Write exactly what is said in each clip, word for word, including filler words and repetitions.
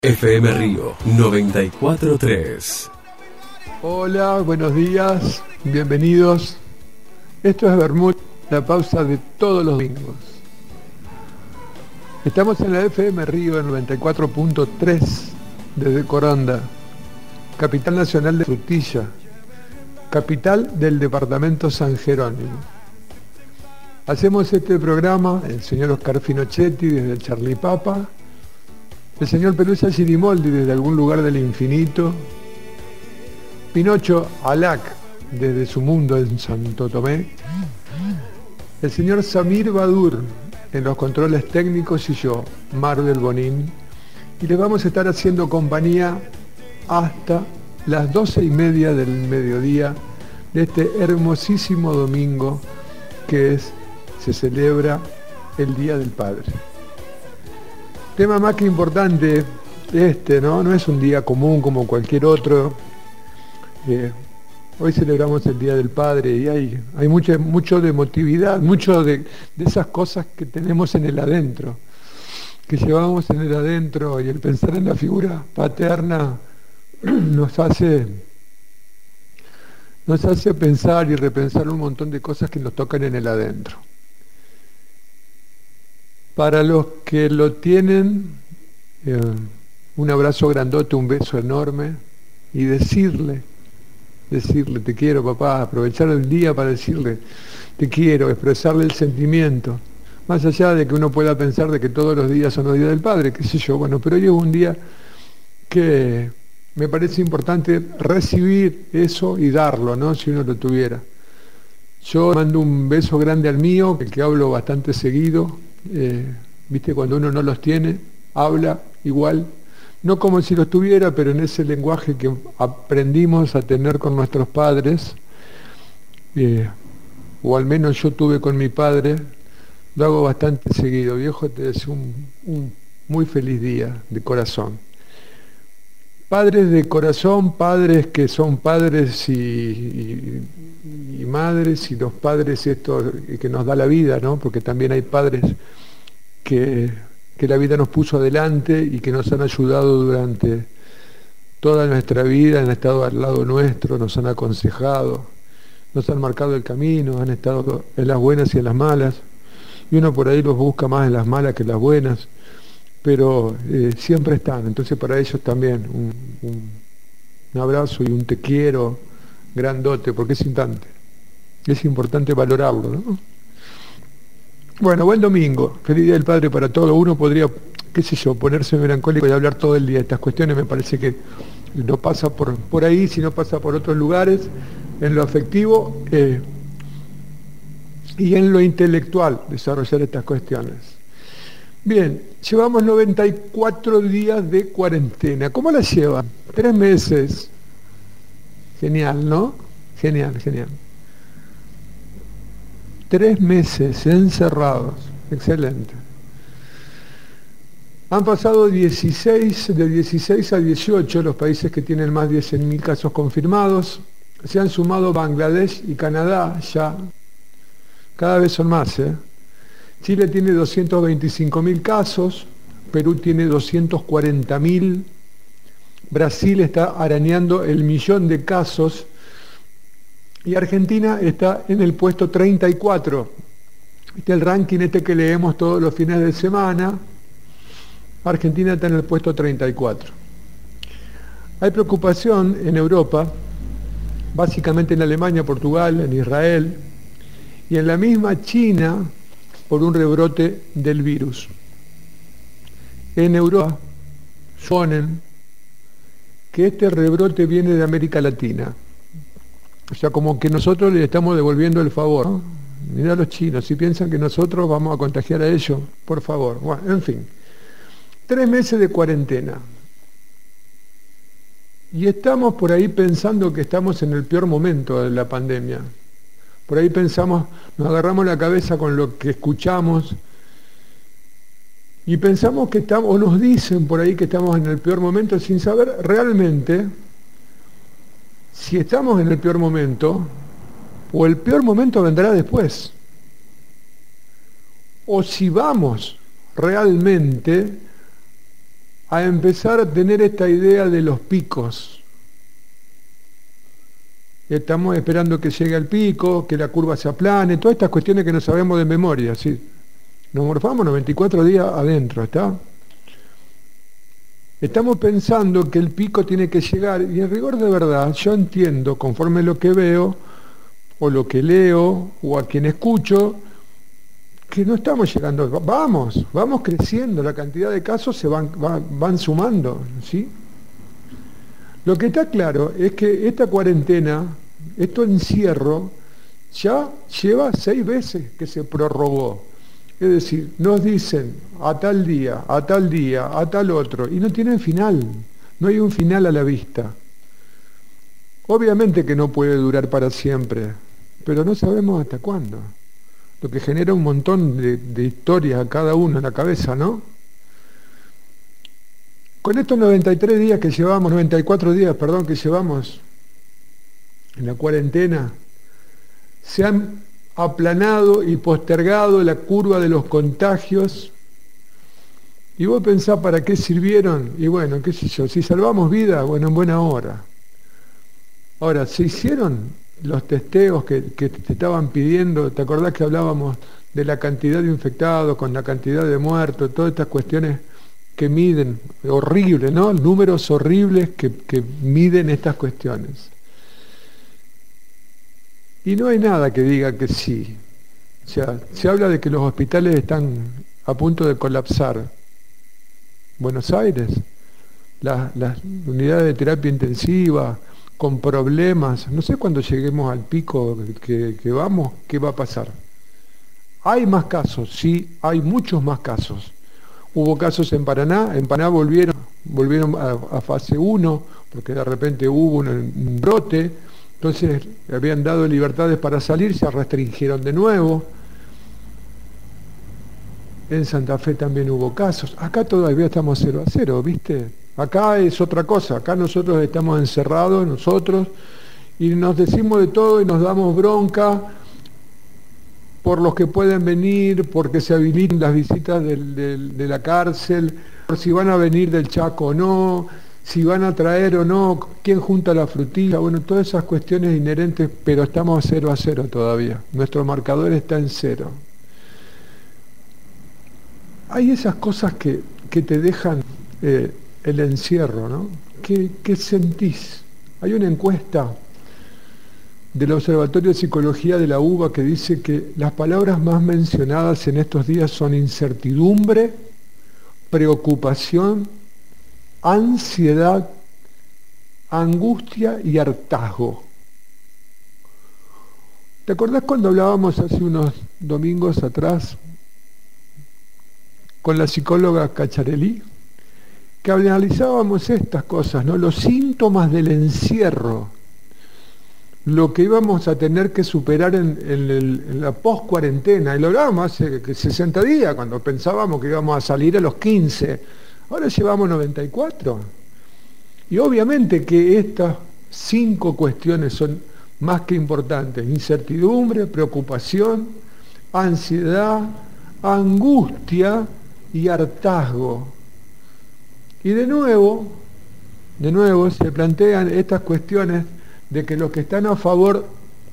F M Río noventa y cuatro punto tres. Hola, buenos días, bienvenidos. Esto es Bermud, la pausa de todos los domingos. Estamos en la F M Río noventa y cuatro punto tres desde Coronda, capital nacional de frutilla, capital del departamento San Jerónimo. Hacemos este programa el señor Oscar Finochetti desde el Charlie Papa, el señor Pelusa Girimoldi desde algún lugar del infinito, Pinocho Alac desde su mundo en Santo Tomé, el señor Samir Badur en los controles técnicos y yo, Marvel Bonín, y les vamos a estar haciendo compañía hasta las doce y media del mediodía de este hermosísimo domingo que es, se celebra el Día del Padre. Tema más que importante este, ¿no? No es un día común como cualquier otro. Eh, hoy celebramos el Día del Padre y hay, hay mucho, mucho de emotividad, mucho de, de esas cosas que tenemos en el adentro, que llevamos en el adentro, y el pensar en la figura paterna nos hace, nos hace pensar y repensar un montón de cosas que nos tocan en el adentro. Para los que lo tienen, eh, un abrazo grandote, un beso enorme, y decirle, decirle, te quiero papá, aprovechar el día para decirle, te quiero, expresarle el sentimiento, más allá de que uno pueda pensar de que todos los días son los días del padre, qué sé yo, bueno, pero hoy es un día que me parece importante recibir eso y darlo, ¿no? Si uno lo tuviera. Yo mando un beso grande al mío, el que hablo bastante seguido. Eh, viste, cuando uno no los tiene, habla igual, no como si los tuviera, pero en ese lenguaje que aprendimos a tener con nuestros padres, eh, o al menos yo tuve con mi padre, lo hago bastante seguido. Viejo, te deseo un, un muy feliz día de corazón. Padres de corazón, padres que son padres y, y, y madres, y los padres estos que nos da la vida, ¿no? Porque también hay padres que, que la vida nos puso adelante y que nos han ayudado durante toda nuestra vida, han estado al lado nuestro, nos han aconsejado, nos han marcado el camino, han estado en las buenas y en las malas, y uno por ahí los busca más en las malas que en las buenas, pero eh, siempre están. Entonces para ellos también un, un, un abrazo y un te quiero grandote, porque es importante, es importante valorarlo, ¿no? Bueno, buen domingo, feliz Día del Padre para todos. Uno podría, qué sé yo, ponerse melancólico y hablar todo el día de estas cuestiones, me parece que no pasa por, por ahí, sino pasa por otros lugares, en lo afectivo eh, y en lo intelectual, desarrollar estas cuestiones. Bien, llevamos noventa y cuatro días de cuarentena. ¿Cómo la llevan? Tres meses. Genial, ¿no? Genial, genial. Tres meses encerrados. Excelente. Han pasado dieciséis, de dieciséis a dieciocho los países que tienen más de cien mil casos confirmados. Se han sumado Bangladesh y Canadá ya. Cada vez son más, ¿eh? Chile tiene doscientos veinticinco mil casos, Perú tiene doscientos cuarenta mil, Brasil está arañando el millón de casos y Argentina está en el puesto treinta y cuatro. Este es el ranking este que leemos todos los fines de semana. Argentina está en el puesto treinta y cuatro. Hay preocupación en Europa, básicamente en Alemania, Portugal, en Israel y en la misma China, por un rebrote del virus. En Europa suponen que este rebrote viene de América Latina. O sea, como que nosotros le estamos devolviendo el favor, ¿no? Mirá a los chinos, si piensan que nosotros vamos a contagiar a ellos, por favor. Bueno, en fin. Tres meses de cuarentena. Y estamos por ahí pensando que estamos en el peor momento de la pandemia. Por ahí pensamos, nos agarramos la cabeza con lo que escuchamos y pensamos que estamos, o nos dicen por ahí que estamos en el peor momento sin saber realmente si estamos en el peor momento o el peor momento vendrá después. O si vamos realmente a empezar a tener esta idea de los picos. Estamos esperando que llegue al pico, que la curva se aplane, todas estas cuestiones que no sabemos de memoria, ¿sí? Nos morfamos noventa y cuatro días adentro, ¿está? Estamos pensando que el pico tiene que llegar, y en rigor de verdad, yo entiendo, conforme lo que veo, o lo que leo, o a quien escucho, que no estamos llegando, vamos, vamos creciendo, la cantidad de casos se van, van, van sumando, ¿sí? Lo que está claro es que esta cuarentena, este encierro, ya lleva seis veces que se prorrogó. Es decir, nos dicen a tal día, a tal día, a tal otro, y no tienen final, no hay un final a la vista. Obviamente que no puede durar para siempre, pero no sabemos hasta cuándo. Lo que genera un montón de, de historias a cada uno en la cabeza, ¿no? Con estos noventa y tres días que llevamos, noventa y cuatro días, perdón, que llevamos en la cuarentena, se han aplanado y postergado la curva de los contagios. Y vos pensás para qué sirvieron, y bueno, qué sé yo, si salvamos vida, bueno, en buena hora. Ahora, se hicieron los testeos que, que te estaban pidiendo, ¿te acordás que hablábamos de la cantidad de infectados, con la cantidad de muertos, todas estas cuestiones que miden, horribles, ¿no? Números horribles que, que miden estas cuestiones. Y no hay nada que diga que sí. O sea, se habla de que los hospitales están a punto de colapsar. Buenos Aires, las, las unidades de terapia intensiva, con problemas, no sé cuándo lleguemos al pico que, que vamos, qué va a pasar. Hay más casos, sí, hay muchos más casos. Hubo casos en Paraná, en Paraná volvieron, volvieron a, a fase uno, porque de repente hubo un, un brote, entonces habían dado libertades para salir, se restringieron de nuevo. En Santa Fe también hubo casos. Acá todavía estamos cero a cero, ¿viste? Acá es otra cosa, acá nosotros estamos encerrados, nosotros, y nos decimos de todo y nos damos bronca por los que pueden venir, porque se habilitan las visitas del, del, de la cárcel, por si van a venir del Chaco o no, si van a traer o no, quién junta la frutilla, bueno, todas esas cuestiones inherentes, pero estamos cero a cero todavía, nuestro marcador está en cero. Hay esas cosas que, que te dejan eh, el encierro, ¿no? ¿Qué, qué sentís? Hay una encuesta del Observatorio de Psicología de la UBA que dice que las palabras más mencionadas en estos días son incertidumbre, preocupación, ansiedad, angustia y hartazgo. ¿Te acordás cuando hablábamos hace unos domingos atrás con la psicóloga Cacciarelli, que analizábamos estas cosas, ¿no? Los síntomas del encierro, lo que íbamos a tener que superar en, en, el, en la post-cuarentena, y lo hablábamos hace sesenta días, cuando pensábamos que íbamos a salir a los quince, ahora llevamos noventa y cuatro. Y obviamente que estas cinco cuestiones son más que importantes: incertidumbre, preocupación, ansiedad, angustia y hartazgo. Y de nuevo, de nuevo se plantean estas cuestiones de que los que están a favor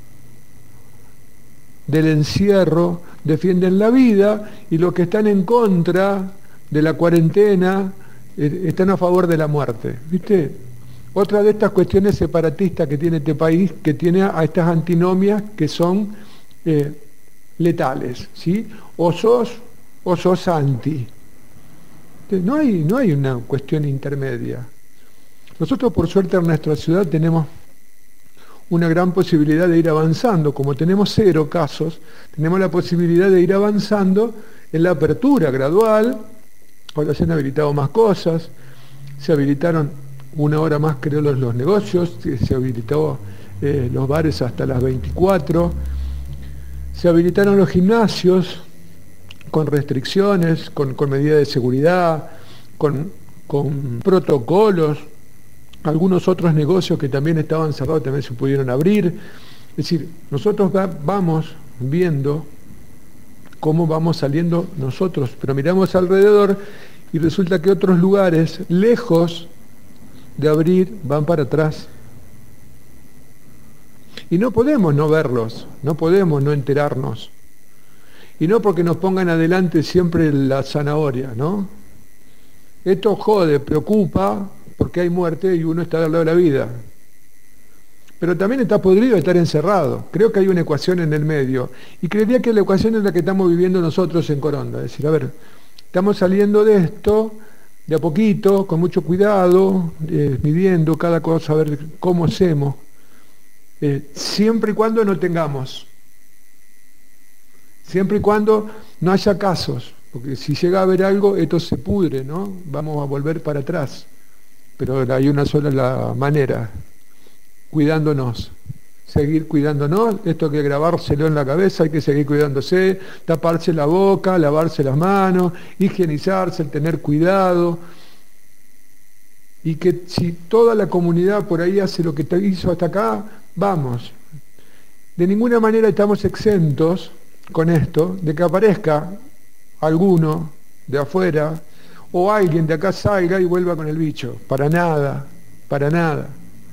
del encierro defienden la vida y los que están en contra de la cuarentena eh, están a favor de la muerte. ¿Viste? Otra de estas cuestiones separatistas que tiene este país, que tiene a estas antinomias que son eh, letales, ¿sí? O sos o sos anti. No hay, no hay una cuestión intermedia. Nosotros, por suerte, en nuestra ciudad tenemos una gran posibilidad de ir avanzando. Como tenemos cero casos, tenemos la posibilidad de ir avanzando en la apertura gradual. Ahora se han habilitado más cosas, se habilitaron una hora más, creo, los, los negocios, se habilitó eh, los bares hasta las veinticuatro, se habilitaron los gimnasios con restricciones, con, con medidas de seguridad, con, con protocolos. Algunos otros negocios que también estaban cerrados también se pudieron abrir. Es decir, nosotros va, vamos viendo cómo vamos saliendo nosotros, pero miramos alrededor Y resulta que otros lugares, lejos de abrir, van para atrás. Y no podemos no verlos, no podemos no enterarnos. Y no porque nos pongan adelante siempre la zanahoria, ¿no? Esto jode, preocupa, porque hay muerte y uno está al lado de la vida. Pero también está podrido estar encerrado. Creo que hay una ecuación en el medio. Y creería que la ecuación es la que estamos viviendo nosotros en Coronda. Es decir, a ver, estamos saliendo de esto de a poquito, con mucho cuidado, eh, midiendo cada cosa, a ver cómo hacemos. Eh, siempre y cuando no tengamos. Siempre y cuando no haya casos. Porque si llega a haber algo, esto se pudre, ¿no? Vamos a volver para atrás. Pero hay una sola la manera. Cuidándonos, seguir cuidándonos, esto hay que grabárselo en la cabeza, hay que seguir cuidándose, taparse la boca, lavarse las manos, higienizarse, tener cuidado, y que si toda la comunidad por ahí hace lo que te hizo hasta acá, vamos. De ninguna manera estamos exentos con esto, de que aparezca alguno de afuera, o alguien de acá salga y vuelva con el bicho, para nada, para nada.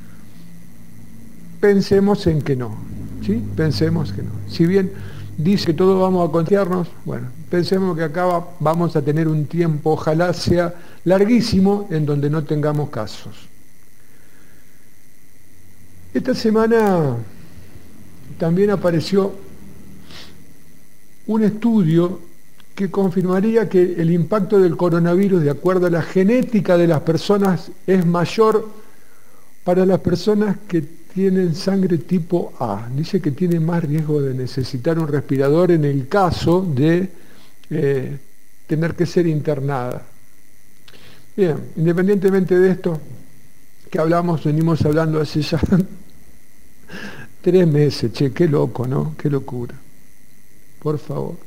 Pensemos en que no, ¿sí? Pensemos que no. Si bien dice que todos vamos a confiarnos, bueno, pensemos que acá va, vamos a tener un tiempo, ojalá sea larguísimo, en donde no tengamos casos. Esta semana también apareció un estudio que confirmaría que el impacto del coronavirus, de acuerdo a la genética de las personas, es mayor para las personas que tienen sangre tipo A. Dice que tienen más riesgo de necesitar un respirador en el caso de eh, tener que ser internada. Bien, independientemente de esto que hablamos, venimos hablando hace ya tres meses, che, qué loco, ¿no? Qué locura. Por favor.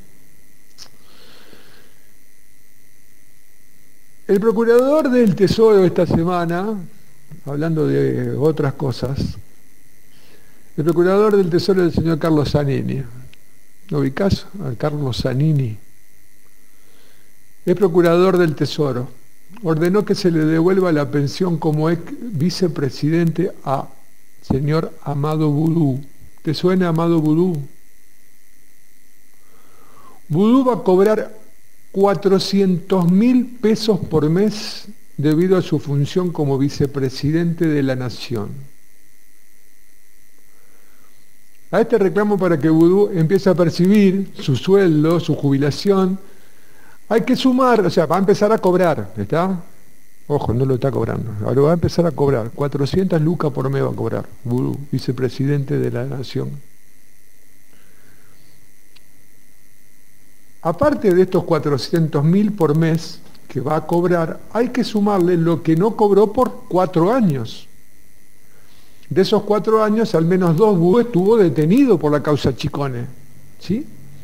El procurador del Tesoro esta semana, hablando de otras cosas, el procurador del Tesoro es el señor Carlos Zanini. ¿Lo ubicás? Al Carlos Zanini. Es procurador del Tesoro. Ordenó que se le devuelva la pensión como ex vicepresidente a señor Amado Boudou. ¿Te suena Amado Boudou? Boudou va a cobrar cuatrocientos mil pesos por mes debido a su función como vicepresidente de la Nación. A este reclamo para que Boudou empiece a percibir su sueldo, su jubilación, hay que sumar, o sea, va a empezar a cobrar, ¿está? Ojo, no lo está cobrando, ahora va a empezar a cobrar, cuatrocientas lucas por mes va a cobrar Boudou, vicepresidente de la Nación. Aparte de estos cuatrocientos mil por mes que va a cobrar, hay que sumarle lo que no cobró por cuatro años. De esos cuatro años, al menos dos, Boudou estuvo detenido por la causa Chicone. ¿Sí?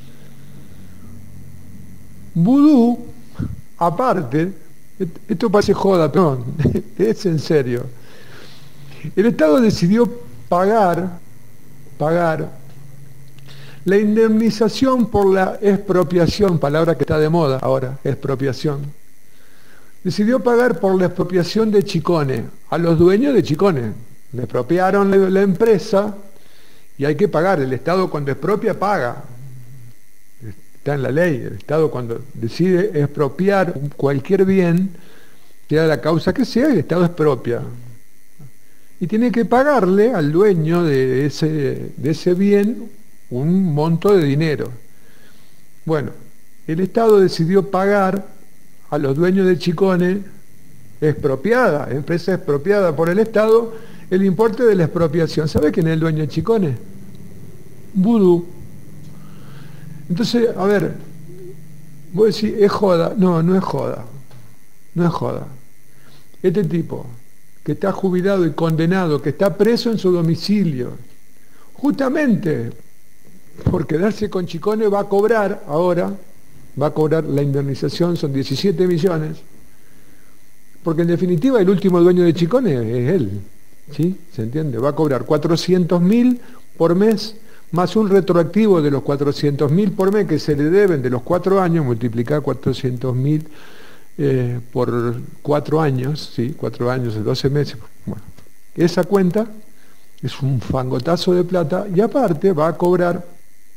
Boudou, aparte, esto parece joda, pero no, es en serio. El Estado decidió pagar, pagar la indemnización por la expropiación, palabra que está de moda ahora, expropiación. Decidió pagar por la expropiación de Chicone, a los dueños de Chicone. Le expropiaron la, la empresa y hay que pagar. El Estado cuando expropia paga. Está en la ley. El Estado cuando decide expropiar cualquier bien, sea la causa que sea, el Estado expropia. Y tiene que pagarle al dueño de ese, de ese bien un monto de dinero. Bueno, el Estado decidió pagar a los dueños de Chicone, expropiada, empresa expropiada por el Estado, el importe de la expropiación. ¿Sabe quién es el dueño de Chicone? Boudou. Entonces, a ver, voy a decir, ¿es joda? No, no es joda. No es joda. Este tipo, que está jubilado y condenado, que está preso en su domicilio, justamente por quedarse con Chicone, va a cobrar ahora, va a cobrar la indemnización, son diecisiete millones, porque en definitiva el último dueño de Chicone es él. ¿Sí? ¿Se entiende? Va a cobrar cuatrocientos mil por mes, más un retroactivo de los cuatrocientos mil por mes que se le deben de los cuatro años, multiplicar cuatrocientos mil eh, por cuatro años, ¿sí? Cuatro años, doce meses. Bueno, esa cuenta es un fangotazo de plata y aparte va a cobrar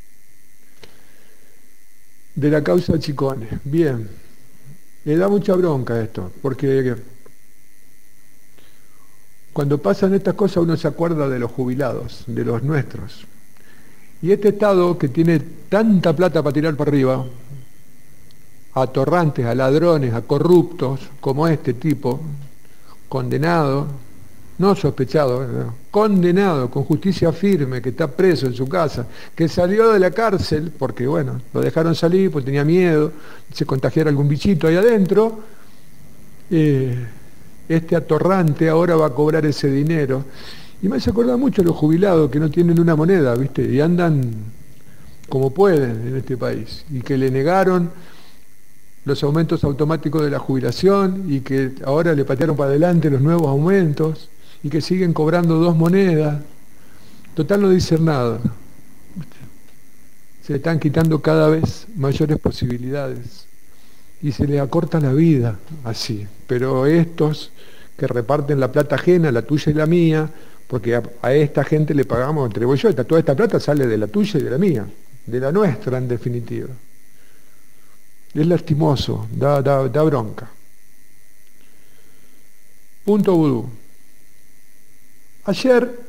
de la causa Chicone. Bien, le da mucha bronca esto, porque cuando pasan estas cosas uno se acuerda de los jubilados, de los nuestros. Y este Estado que tiene tanta plata para tirar para arriba, a atorrantes, a ladrones, a corruptos, como este tipo, condenado, no sospechado, no, condenado, con justicia firme, que está preso en su casa, que salió de la cárcel, porque bueno, lo dejaron salir, porque tenía miedo, se contagiara algún bichito ahí adentro, eh, este atorrante ahora va a cobrar ese dinero. Y me hace acordar mucho a los jubilados que no tienen una moneda, ¿viste? Y andan como pueden en este país, y que le negaron los aumentos automáticos de la jubilación, y que ahora le patearon para adelante los nuevos aumentos, y que siguen cobrando dos monedas. Total, no dicen nada. Se le están quitando cada vez mayores posibilidades, y se les acorta la vida así. Pero estos que reparten la plata ajena, la tuya y la mía, porque a, a esta gente le pagamos entre vos y yo, toda esta plata sale de la tuya y de la mía, de la nuestra en definitiva. Es lastimoso, da, da, da bronca. Punto vudú. Ayer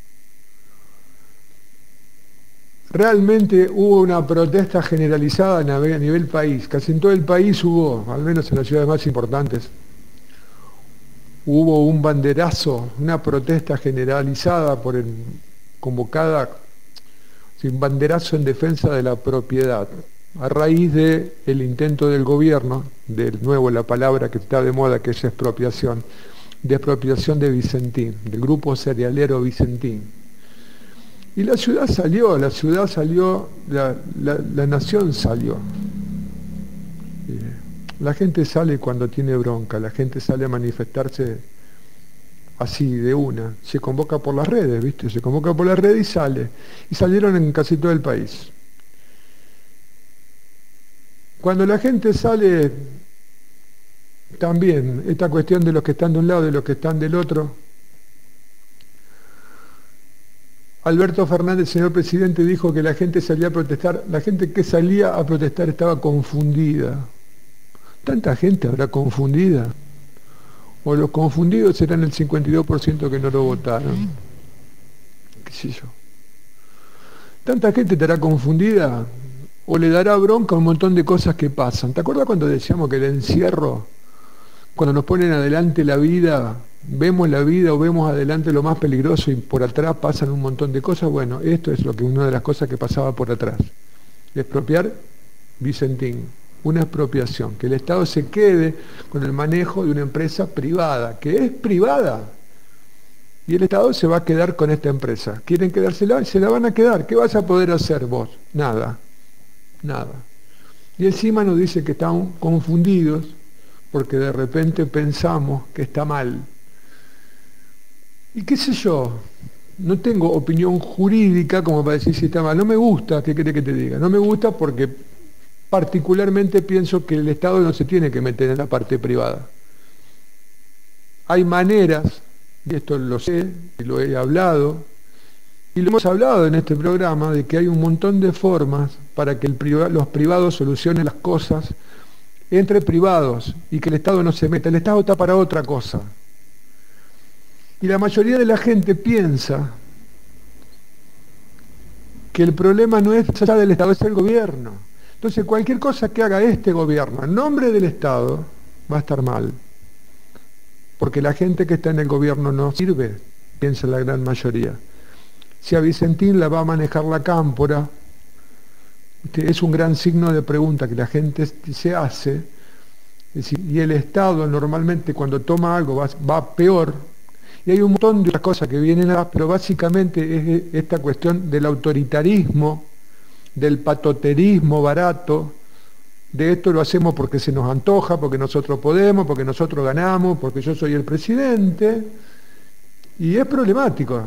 realmente hubo una protesta generalizada a nivel país, casi en todo el país hubo, al menos en las ciudades más importantes, hubo un banderazo, una protesta generalizada por el, convocada, un banderazo en defensa de la propiedad, a raíz del intento del gobierno, de nuevo la palabra que está de moda, que es expropiación, de expropiación de Vicentín, del grupo cerealero Vicentín. Y la ciudad salió, la ciudad salió, la, la, la nación salió. La gente sale cuando tiene bronca, la gente sale a manifestarse así, de una. Se convoca por las redes, ¿viste? Se convoca por las redes y sale. Y salieron en casi todo el país. Cuando la gente sale, también, esta cuestión de los que están de un lado y los que están del otro. Alberto Fernández, señor presidente, dijo que la gente salía a protestar. La gente que salía a protestar estaba confundida. ¿Tanta gente habrá confundida? ¿O los confundidos serán el cincuenta y dos por ciento que no lo votaron? ¿Qué sé yo? ¿Tanta gente estará confundida? ¿O le dará bronca a un montón de cosas que pasan? ¿Te acuerdas cuando decíamos que el encierro, cuando nos ponen adelante la vida, vemos la vida o vemos adelante lo más peligroso y por atrás pasan un montón de cosas? Bueno, esto es lo que una de las cosas que pasaba por atrás. Expropiar Vicentín. Una expropiación, que el Estado se quede con el manejo de una empresa privada, que es privada, y el Estado se va a quedar con esta empresa. ¿Quieren quedársela? Se la van a quedar. ¿Qué vas a poder hacer vos? Nada, nada. Y encima nos dice que estamos confundidos porque de repente pensamos que está mal. Y qué sé yo, no tengo opinión jurídica como para decir si está mal. No me gusta, ¿qué querés que te diga? No me gusta porque particularmente pienso que el Estado no se tiene que meter en la parte privada. Hay maneras, y esto lo sé, y lo he hablado, y lo hemos hablado en este programa, de que hay un montón de formas para que el priva- los privados solucionen las cosas entre privados y que el Estado no se meta. El Estado está para otra cosa. Y la mayoría de la gente piensa que el problema no es allá del Estado, es el gobierno. Entonces cualquier cosa que haga este gobierno en nombre del Estado va a estar mal. Porque la gente que está en el gobierno no sirve, piensa la gran mayoría. Si a Vicentín la va a manejar la Cámpora, es un gran signo de pregunta que la gente se hace. Es decir, y el Estado normalmente cuando toma algo va, va peor. Y hay un montón de otras cosas que vienen a, pero básicamente es esta cuestión del autoritarismo, del patoterismo barato, de esto lo hacemos porque se nos antoja, porque nosotros podemos, porque nosotros ganamos, porque yo soy el presidente, y es problemático.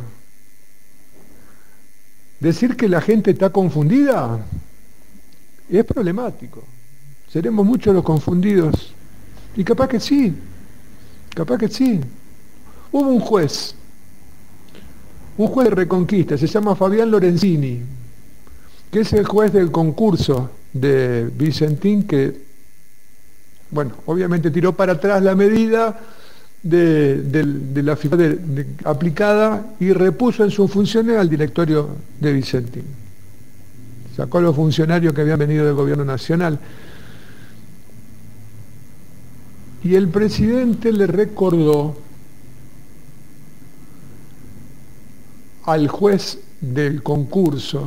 Decir que la gente está confundida es problemático. Seremos muchos los confundidos Y capaz que sí, capaz que sí. Hubo un juez, un juez de Reconquista, se llama Fabián Lorenzini, que es el juez del concurso de Vicentín, que, bueno, obviamente tiró para atrás la medida de, de, de la figura de, de, aplicada y repuso en sus funciones al directorio de Vicentín. Sacó a los funcionarios que habían venido del gobierno nacional. Y el presidente le recordó al juez del concurso,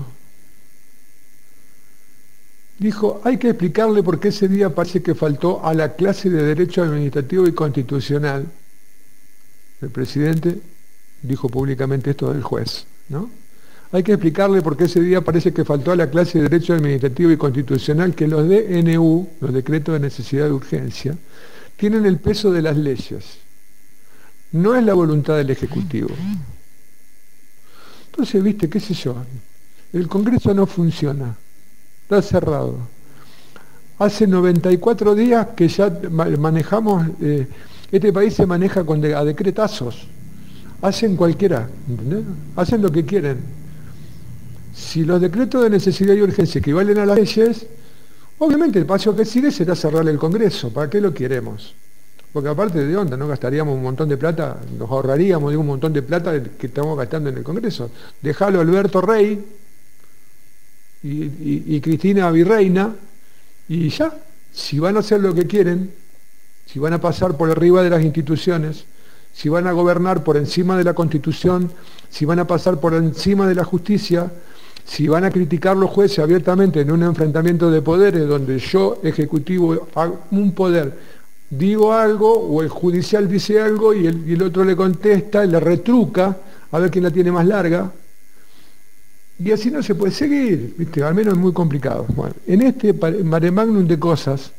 dijo, hay que explicarle por qué ese día parece que faltó a la clase de Derecho Administrativo y Constitucional. El presidente dijo públicamente esto del juez, ¿no? Hay que explicarle por qué ese día parece que faltó a la clase de Derecho Administrativo y Constitucional que los D N U, los decretos de necesidad de urgencia, tienen el peso de las leyes. No es la voluntad del Ejecutivo. Entonces, viste, qué sé yo, el Congreso no funciona, está cerrado. Hace noventa y cuatro días que ya manejamos, eh, este país se maneja con de, a decretazos. Hacen cualquiera, ¿entendés? Hacen lo que quieren. Si los decretos de necesidad y urgencia equivalen a las leyes, obviamente el paso que sigue será cerrar el Congreso. ¿Para qué lo queremos? Porque aparte de onda, no gastaríamos un montón de plata, nos ahorraríamos de un montón de plata que estamos gastando en el Congreso. Dejalo a Alberto Rey y, y, y Cristina Virreina y ya. Si van a hacer lo que quieren, si van a pasar por arriba de las instituciones, si van a gobernar por encima de la Constitución, si van a pasar por encima de la justicia, si van a criticar los jueces abiertamente en un enfrentamiento de poderes donde yo, ejecutivo, hago un poder, digo algo o el judicial dice algo y el, y el otro le contesta y le retruca a ver quién la tiene más larga, y así no se puede seguir, ¿viste? Al menos es muy complicado. Bueno, en este mare magnum de cosas,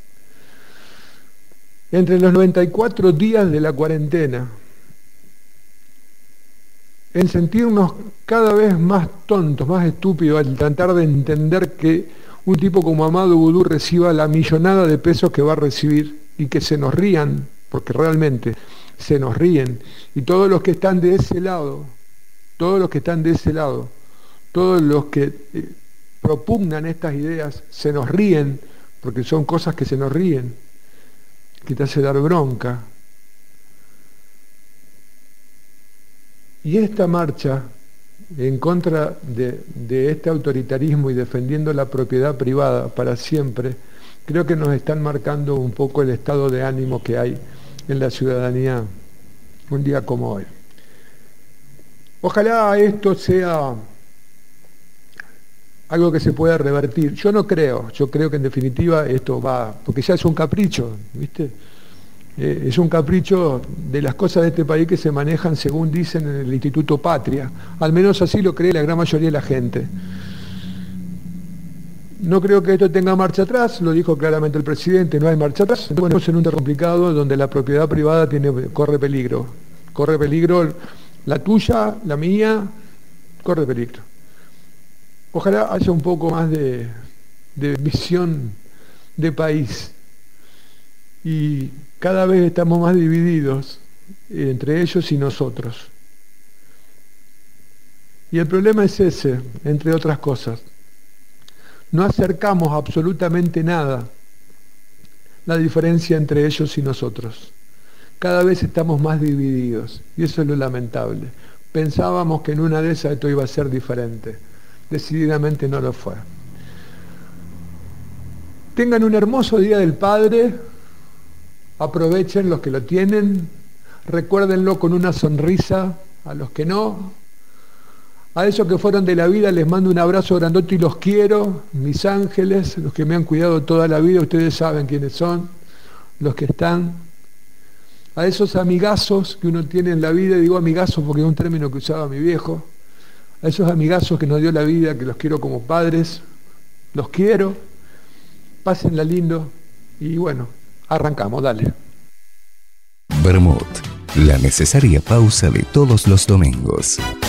entre los noventa y cuatro días de la cuarentena, en sentirnos cada vez más tontos, más estúpidos, al tratar de entender que un tipo como Amado Vudú reciba la millonada de pesos que va a recibir y que se nos rían, porque realmente se nos ríen, y todos los que están de ese lado, todos los que están de ese lado, todos los que eh, propugnan estas ideas, se nos ríen, porque son cosas que se nos ríen, que te hace dar bronca. Y esta marcha en contra de, de este autoritarismo y defendiendo la propiedad privada para siempre, creo que nos están marcando un poco el estado de ánimo que hay en la ciudadanía un día como hoy. Ojalá esto sea algo que se pueda revertir. Yo no creo, yo creo que en definitiva esto va, porque ya es un capricho, ¿viste? Eh, es un capricho de las cosas de este país que se manejan según dicen en el Instituto Patria, al menos así lo cree la gran mayoría de la gente. No creo que esto tenga marcha atrás, lo dijo claramente el presidente, no hay marcha atrás. Bueno, estamos en un terreno complicado donde la propiedad privada tiene, corre peligro. Corre peligro la tuya, la mía, corre peligro. Ojalá haya un poco más de, de visión de país. Y cada vez estamos más divididos entre ellos y nosotros. Y el problema es ese, entre otras cosas. No acercamos absolutamente nada la diferencia entre ellos y nosotros. Cada vez estamos más divididos, y eso es lo lamentable. Pensábamos que en una de esas esto iba a ser diferente. Decididamente no lo fue. Tengan un hermoso Día del Padre, aprovechen los que lo tienen, recuérdenlo con una sonrisa a los que no. A esos que fueron de la vida les mando un abrazo grandote y los quiero, mis ángeles, los que me han cuidado toda la vida, ustedes saben quiénes son, los que están. A esos amigazos que uno tiene en la vida, digo amigazos porque es un término que usaba mi viejo, a esos amigazos que nos dio la vida, que los quiero como padres, los quiero, pásenla lindo y bueno, arrancamos, dale. Vermut, la necesaria pausa de todos los domingos.